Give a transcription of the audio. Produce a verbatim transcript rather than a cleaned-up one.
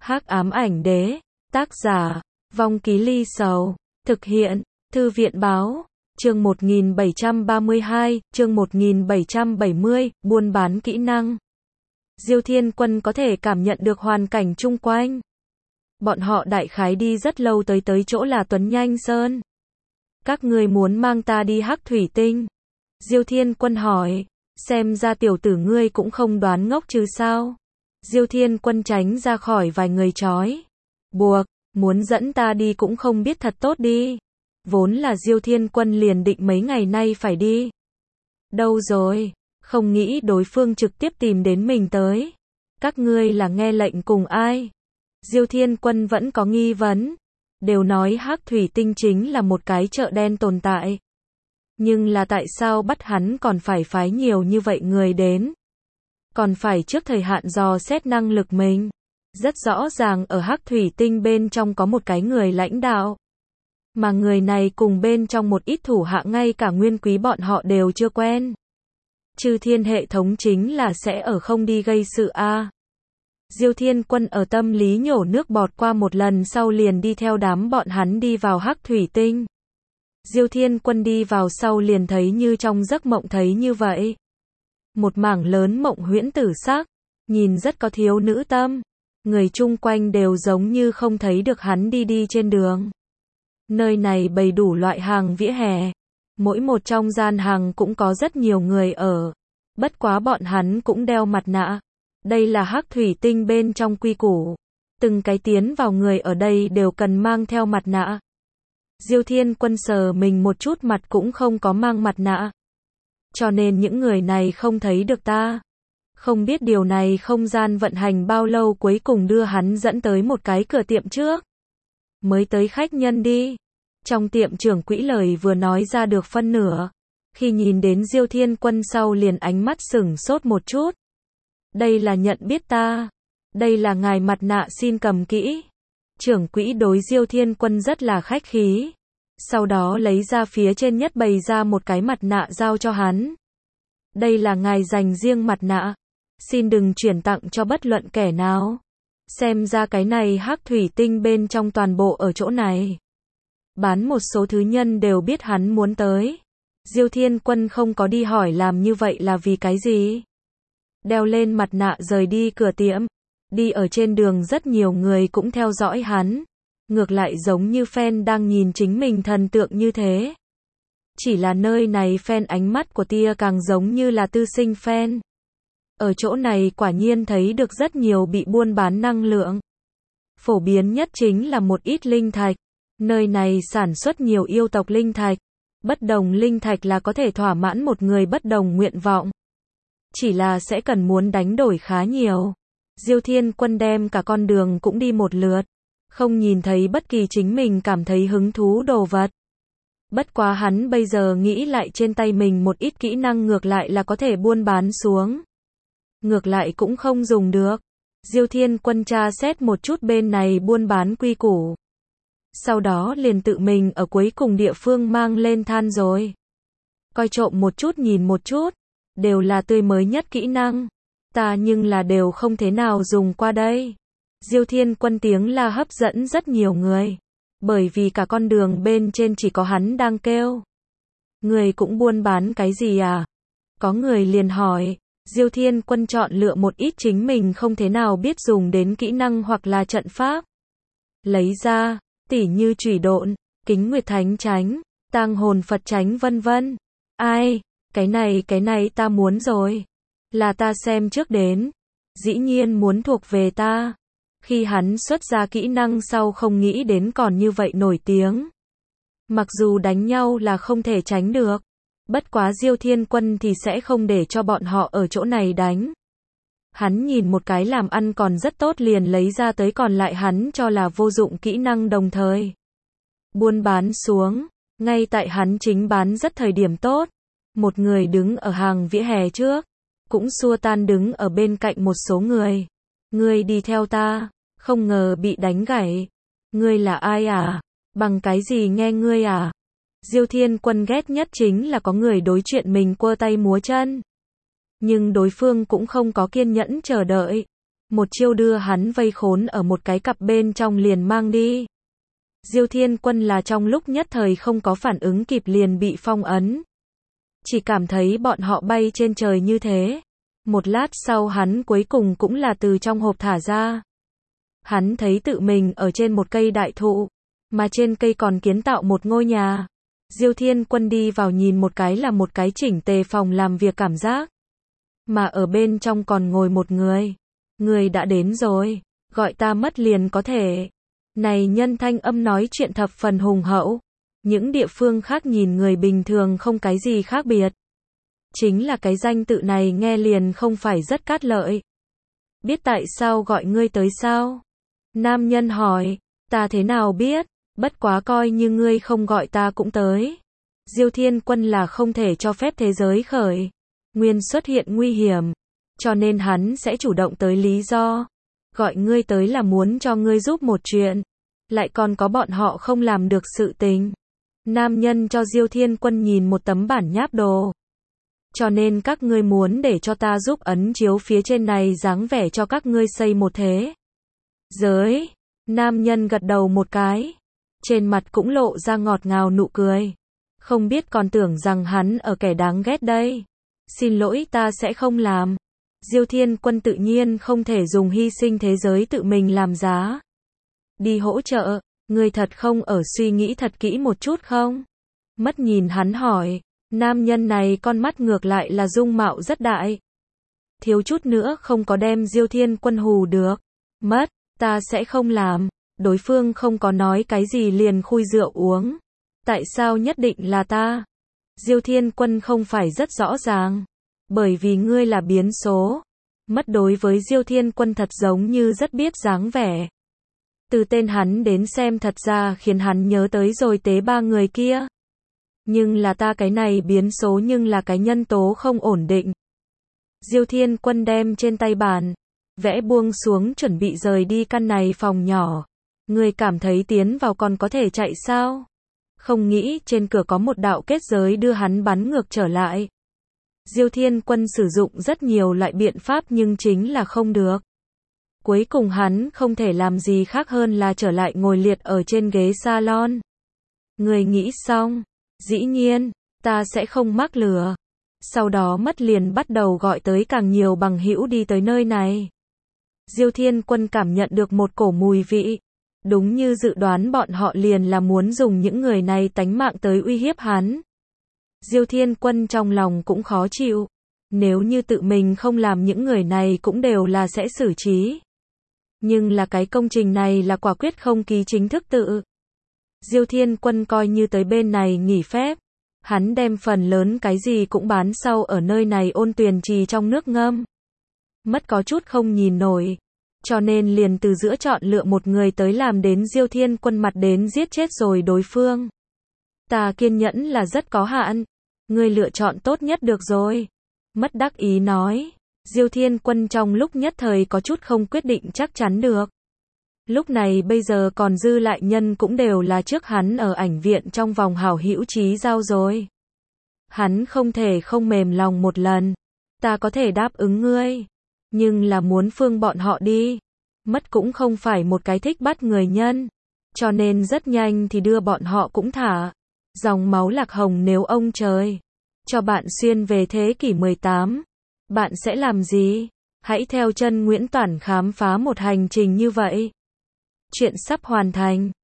Hắc ám ảnh đế, tác giả, Vong Ký Ly Sầu, thực hiện, Thư viện báo, chương một nghìn bảy trăm ba mươi hai, chương một nghìn bảy trăm bảy mươi, buôn bán kỹ năng. Diêu Thiên Quân có thể cảm nhận được hoàn cảnh chung quanh. Bọn họ đại khái đi rất lâu tới tới chỗ là Tuấn Nhanh Sơn. Các ngươi muốn mang ta đi Hắc Thủy Tinh? Diêu Thiên Quân hỏi, xem ra tiểu tử ngươi cũng không đoán ngốc chứ sao? Diêu Thiên Quân tránh ra khỏi vài người trói buộc, muốn dẫn ta đi cũng không biết thật tốt đi. Vốn là Diêu Thiên Quân liền định mấy ngày nay phải đi. Đâu rồi? Không nghĩ đối phương trực tiếp tìm đến mình tới. Các ngươi là nghe lệnh cùng ai? Diêu Thiên Quân vẫn có nghi vấn. Đều nói Hắc Thủy Tinh chính là một cái chợ đen tồn tại. Nhưng là tại sao bắt hắn còn phải phái nhiều như vậy người đến? Còn phải trước thời hạn dò xét năng lực mình. Rất rõ ràng ở Hắc Thủy Tinh bên trong có một cái người lãnh đạo. Mà người này cùng bên trong một ít thủ hạ ngay cả Nguyên Quý bọn họ đều chưa quen. Chư thiên hệ thống chính là sẽ ở không đi gây sự a. À. Diêu Thiên Quân ở tâm lý nhổ nước bọt qua một lần sau liền đi theo đám bọn hắn đi vào Hắc Thủy Tinh. Diêu Thiên Quân đi vào sau liền thấy như trong giấc mộng thấy như vậy. Một mảng lớn mộng huyễn tử sắc, nhìn rất có thiếu nữ tâm. Người chung quanh đều giống như không thấy được hắn đi đi trên đường. Nơi này bày đủ loại hàng vỉa hè. Mỗi một trong gian hàng cũng có rất nhiều người ở. Bất quá bọn hắn cũng đeo mặt nạ. Đây là Hắc Thủy Tinh bên trong quy củ. Từng cái tiến vào người ở đây đều cần mang theo mặt nạ. Diêu Thiên Quân sờ mình một chút mặt cũng không có mang mặt nạ. Cho nên những người này không thấy được ta. Không biết điều này không gian vận hành bao lâu cuối cùng đưa hắn dẫn tới một cái cửa tiệm trước. Mới tới khách nhân đi. Trong tiệm trưởng quỹ lời vừa nói ra được phân nửa. Khi nhìn đến Diêu Thiên Quân sau liền ánh mắt sửng sốt một chút. Đây là nhận biết ta. Đây là ngài mặt nạ xin cầm kỹ. Trưởng quỹ đối Diêu Thiên Quân rất là khách khí. Sau đó lấy ra phía trên nhất bày ra một cái mặt nạ giao cho hắn. Đây là ngài dành riêng mặt nạ. Xin đừng chuyển tặng cho bất luận kẻ nào. Xem ra cái này Hắc Thủy Tinh bên trong toàn bộ ở chỗ này. Bán một số thứ nhân đều biết hắn muốn tới. Diêu Thiên Quân không có đi hỏi làm như vậy là vì cái gì. Đeo lên mặt nạ rời đi cửa tiệm. Đi ở trên đường rất nhiều người cũng theo dõi hắn. Ngược lại giống như fan đang nhìn chính mình thần tượng như thế. Chỉ là nơi này fan ánh mắt của tia càng giống như là tư sinh fan. Ở chỗ này quả nhiên thấy được rất nhiều bị buôn bán năng lượng. Phổ biến nhất chính là một ít linh thạch. Nơi này sản xuất nhiều yêu tộc linh thạch. Bất đồng linh thạch là có thể thỏa mãn một người bất đồng nguyện vọng. Chỉ là sẽ cần muốn đánh đổi khá nhiều. Diêu Thiên Quân đem cả con đường cũng đi một lượt. Không nhìn thấy bất kỳ chính mình cảm thấy hứng thú đồ vật. Bất quá hắn bây giờ nghĩ lại trên tay mình một ít kỹ năng ngược lại là có thể buôn bán xuống. Ngược lại cũng không dùng được. Diêu Thiên Quân tra xét một chút bên này buôn bán quy củ. Sau đó liền tự mình ở cuối cùng địa phương mang lên than rồi. Coi trộm một chút nhìn một chút. Đều là tươi mới nhất kỹ năng. Ta nhưng là đều không thế nào dùng qua đây. Diêu Thiên Quân tiếng la hấp dẫn rất nhiều người. Bởi vì cả con đường bên trên chỉ có hắn đang kêu. Người cũng buôn bán cái gì à? Có người liền hỏi. Diêu Thiên Quân chọn lựa một ít chính mình không thế nào biết dùng đến kỹ năng hoặc là trận pháp. Lấy ra, tỉ như chủy độn, kính nguyệt thánh tránh, tang hồn Phật tránh vân vân. Ai, cái này cái này ta muốn rồi. Là ta xem trước đến. Dĩ nhiên muốn thuộc về ta. Khi hắn xuất ra kỹ năng sau không nghĩ đến còn như vậy nổi tiếng. Mặc dù đánh nhau là không thể tránh được. Bất quá Diêu Thiên Quân thì sẽ không để cho bọn họ ở chỗ này đánh. Hắn nhìn một cái làm ăn còn rất tốt liền lấy ra tới còn lại hắn cho là vô dụng kỹ năng đồng thời. Buôn bán xuống. Ngay tại hắn chính bán rất thời điểm tốt. Một người đứng ở hàng vỉa hè trước. Cũng xua tan đứng ở bên cạnh một số người. Ngươi đi theo ta. Không ngờ bị đánh gãy. Ngươi là ai à? Bằng cái gì nghe ngươi à? Diêu Thiên Quân ghét nhất chính là có người đối chuyện mình quơ tay múa chân. Nhưng đối phương cũng không có kiên nhẫn chờ đợi. một chiêu đưa hắn vây khốn ở một cái cặp bên trong liền mang đi. Diêu Thiên Quân là trong lúc nhất thời không có phản ứng kịp liền bị phong ấn. Chỉ cảm thấy bọn họ bay trên trời như thế. Một lát sau hắn cuối cùng cũng là từ trong hộp thả ra. Hắn thấy tự mình ở trên một cây đại thụ, mà trên cây còn kiến tạo một ngôi nhà. Diêu Thiên Quân đi vào nhìn một cái là một cái chỉnh tề phòng làm việc cảm giác. Mà ở bên trong còn ngồi một người. Người đã đến rồi, gọi ta mất liền có thể. Này nhân thanh âm nói chuyện thập phần hùng hậu. Những địa phương khác nhìn người bình thường không cái gì khác biệt. Chính là cái danh tự này nghe liền không phải rất cát lợi. Biết tại sao gọi ngươi tới sao? Nam nhân hỏi, ta thế nào biết, bất quá coi như ngươi không gọi ta cũng tới. Diêu Thiên Quân là không thể cho phép thế giới khởi nguyên xuất hiện nguy hiểm, cho nên hắn sẽ chủ động tới lý do. Gọi ngươi tới là muốn cho ngươi giúp một chuyện, lại còn có bọn họ không làm được sự tình. Nam nhân cho Diêu Thiên Quân nhìn một tấm bản nháp đồ. Cho nên các ngươi muốn để cho ta giúp ấn chiếu phía trên này dáng vẻ cho các ngươi xây một thế giới. Nam nhân gật đầu một cái, trên mặt cũng lộ ra ngọt ngào nụ cười. Không biết còn tưởng rằng hắn ở kẻ đáng ghét đây. Xin lỗi, ta sẽ không làm. Diêu Thiên Quân tự nhiên không thể dùng hy sinh thế giới tự mình làm giá đi hỗ trợ. Ngươi thật không ở suy nghĩ thật kỹ một chút không? Mất nhìn hắn hỏi. Nam nhân này con mắt ngược lại là dung mạo rất đại. Thiếu chút nữa không có đem Diêu Thiên Quân hù được. Mất, ta sẽ không làm. Đối phương không có nói cái gì liền khui rượu uống. Tại sao nhất định là ta? Diêu Thiên Quân không phải rất rõ ràng. Bởi vì ngươi là biến số. Mất đối với Diêu Thiên Quân thật giống như rất biết dáng vẻ. Từ tên hắn đến xem thật ra khiến hắn nhớ tới rồi tế ba người kia. Nhưng là ta cái này biến số nhưng là cái nhân tố không ổn định. Diêu Thiên Quân đem trên tay bàn vẽ buông xuống chuẩn bị rời đi căn này phòng nhỏ. Người cảm thấy tiến vào còn có thể chạy sao? Không nghĩ trên cửa có một đạo kết giới đưa hắn bắn ngược trở lại. Diêu Thiên Quân sử dụng rất nhiều loại biện pháp nhưng chính là không được. Cuối cùng hắn không thể làm gì khác hơn là trở lại ngồi liệt ở trên ghế salon. Người nghĩ xong, dĩ nhiên, ta sẽ không mắc lừa. Sau đó mất liền bắt đầu gọi tới càng nhiều bằng hữu đi tới nơi này. Diêu Thiên Quân cảm nhận được một cổ mùi vị. Đúng như dự đoán bọn họ liền là muốn dùng những người này tánh mạng tới uy hiếp hắn. Diêu Thiên Quân trong lòng cũng khó chịu. Nếu như tự mình không làm những người này cũng đều là sẽ xử trí. Nhưng là cái công trình này là quả quyết không ký chính thức tự. Diêu Thiên Quân coi như tới bên này nghỉ phép. Hắn đem phần lớn cái gì cũng bán sau ở nơi này ôn tuyền trì trong nước ngâm. Mất có chút không nhìn nổi. Cho nên liền từ giữa chọn lựa một người tới làm đến Diêu Thiên Quân mặt đến giết chết rồi đối phương. Ta kiên nhẫn là rất có hạn. Ngươi lựa chọn tốt nhất được rồi. Mất đắc ý nói. Diêu Thiên Quân trong lúc nhất thời có chút không quyết định chắc chắn được. Lúc này bây giờ còn dư lại nhân cũng đều là trước hắn ở ảnh viện trong vòng hảo hữu trí giao rồi. Hắn không thể không mềm lòng một lần. Ta có thể đáp ứng ngươi. Nhưng là muốn phương bọn họ đi. Mất cũng không phải một cái thích bắt người nhân. Cho nên rất nhanh thì đưa bọn họ cũng thả. Dòng máu lạc hồng nếu ông trời cho bạn xuyên về thế kỷ mười tám. Bạn sẽ làm gì? Hãy theo chân Nguyễn Toản khám phá một hành trình như vậy. Chuyện sắp hoàn thành.